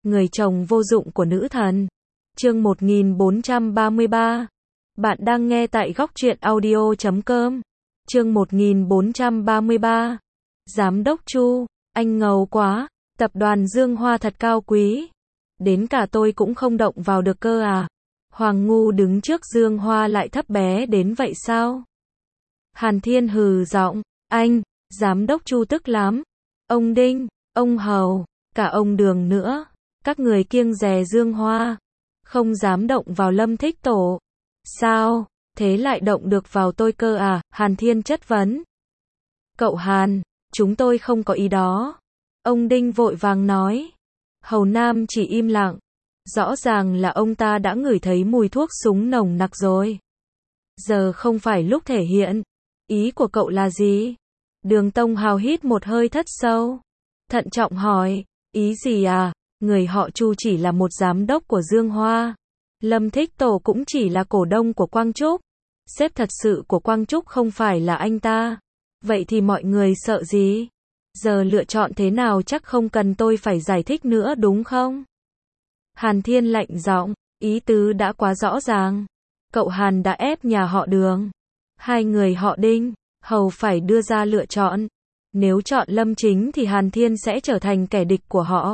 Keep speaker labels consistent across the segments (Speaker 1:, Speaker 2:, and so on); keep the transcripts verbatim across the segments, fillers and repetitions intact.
Speaker 1: Người chồng vô dụng của nữ thần. Chương một nghìn bốn trăm ba mươi ba. Bạn đang nghe tại góc truyện audio chấm com. Chương một nghìn bốn trăm ba mươi ba. Giám đốc Chu, anh ngầu quá, tập đoàn Dương Hoa thật cao quý. Đến cả tôi cũng không động vào được cơ à. Hoàng Ngu đứng trước Dương Hoa lại thấp bé đến vậy sao? Hàn Thiên hừ giọng, anh, giám đốc Chu tức lắm. Ông Đinh, ông Hầu, cả ông Đường nữa, các người kiêng dè Dương Hoa, không dám động vào Lâm Thích Tổ. Sao, thế lại động được vào tôi cơ à? Hàn Thiên chất vấn. Cậu Hàn, chúng tôi không có ý đó. Ông Đinh vội vàng nói. Hầu Nam chỉ im lặng. Rõ ràng là ông ta đã ngửi thấy mùi thuốc súng nồng nặc rồi. Giờ không phải lúc thể hiện. Ý của cậu là gì? Đường Tông Hào hít một hơi thất sâu. Thận trọng hỏi, ý gì à? Người họ Chu chỉ là một giám đốc của Dương Hoa. Lâm Thích Tổ cũng chỉ là cổ đông của Quang Trúc. Sếp thật sự của Quang Trúc không phải là anh ta. Vậy thì mọi người sợ gì? Giờ lựa chọn thế nào chắc không cần tôi phải giải thích nữa đúng không? Hàn Thiên lạnh giọng, ý tứ đã quá rõ ràng. Cậu Hàn đã ép nhà họ Đường. Hai người họ Đinh, Hầu phải đưa ra lựa chọn. Nếu chọn Lâm Chính thì Hàn Thiên sẽ trở thành kẻ địch của họ.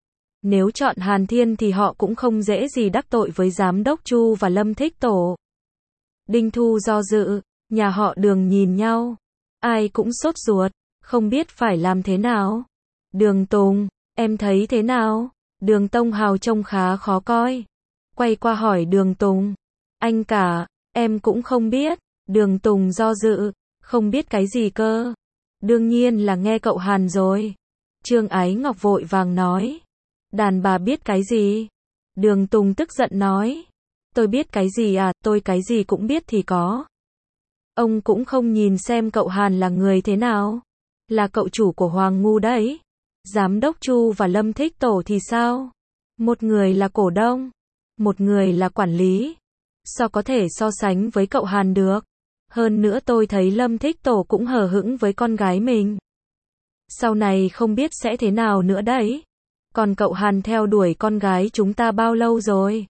Speaker 1: Nếu chọn Hàn Thiên thì họ cũng không dễ gì đắc tội với giám đốc Chu và Lâm Thích Tổ. Đinh Thu do dự, nhà họ Đường nhìn nhau. Ai cũng sốt ruột, không biết phải làm thế nào. Đường Tùng, em thấy thế nào? Đường Tông Hào trông khá khó coi. Quay qua hỏi Đường Tùng. Anh cả, em cũng không biết. Đường Tùng do dự, không biết cái gì cơ. Đương nhiên là nghe cậu Hàn rồi. Trương Ái Ngọc vội vàng nói. Đàn bà biết cái gì? Đường Tùng tức giận nói. Tôi biết cái gì à, tôi cái gì cũng biết thì có. Ông cũng không nhìn xem cậu Hàn là người thế nào. Là cậu chủ của Hoàng Ngu đấy. Giám đốc Chu và Lâm Thích Tổ thì sao? Một người là cổ đông, một người là quản lý. Sao có thể so sánh với cậu Hàn được? Hơn nữa tôi thấy Lâm Thích Tổ cũng hờ hững với con gái mình. Sau này không biết sẽ thế nào nữa đấy. Còn cậu Hàn theo đuổi con gái chúng ta bao lâu rồi?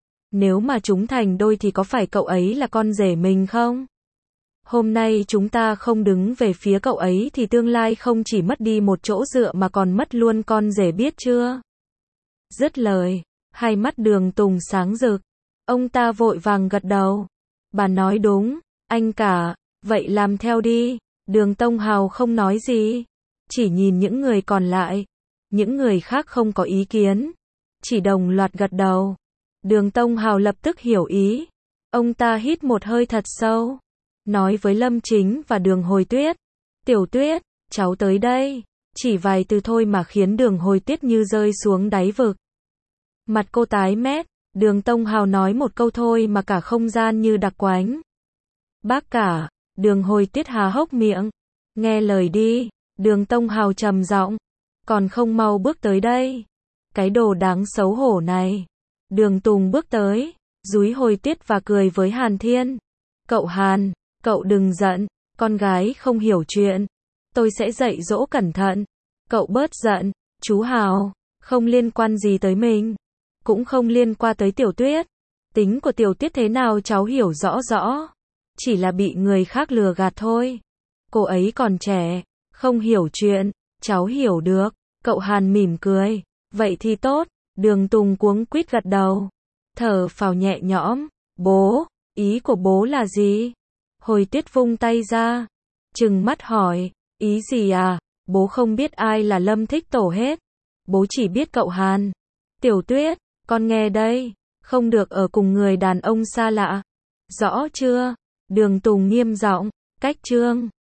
Speaker 1: Nếu mà chúng thành đôi thì có phải cậu ấy là con rể mình không? Hôm nay chúng ta không đứng về phía cậu ấy thì tương lai không chỉ mất đi một chỗ dựa mà còn mất luôn con rể biết chưa? Dứt lời, hai mắt Đường Tùng sáng rực. Ông ta vội vàng gật đầu. Bà nói đúng, anh cả, vậy làm theo đi. Đường Tông Hào không nói gì, chỉ nhìn những người còn lại. Những người khác không có ý kiến, chỉ đồng loạt gật đầu. Đường Tông Hào lập tức hiểu ý. Ông ta hít một hơi thật sâu, nói với Lâm Chính và Đường Hồi Tuyết. Tiểu Tuyết, cháu tới đây. Chỉ vài từ thôi mà khiến Đường Hồi Tuyết như rơi xuống đáy vực. Mặt cô tái mét, Đường Tông Hào nói một câu thôi mà cả không gian như đặc quánh. Bác cả, Đường Hồi Tuyết há hốc miệng. Nghe lời đi, Đường Tông Hào trầm giọng. Còn không mau bước tới đây. Cái đồ đáng xấu hổ này. Đường Tùng bước tới, dúi Hồi Tuyết và cười với Hàn Thiên. Cậu Hàn, cậu đừng giận, con gái không hiểu chuyện. Tôi sẽ dạy dỗ cẩn thận. Cậu bớt giận, chú Hào, không liên quan gì tới mình. Cũng không liên quan tới Tiểu Tuyết. Tính của Tiểu Tuyết thế nào cháu hiểu rõ rõ. Chỉ là bị người khác lừa gạt thôi. Cô ấy còn trẻ, không hiểu chuyện, cháu hiểu được. Cậu Hàn mỉm cười. Vậy thì tốt. Đường Tùng cuống quýt gật đầu. Thở phào nhẹ nhõm. Bố, ý của bố là gì? Hồi Tuyết vung tay ra, trừng mắt hỏi. Ý gì à? Bố không biết ai là Lâm Thích Tổ hết. Bố chỉ biết cậu Hàn. Tiểu Tuyết, con nghe đây. Không được ở cùng người đàn ông xa lạ. Rõ chưa? Đường Tùng nghiêm giọng. Cách chương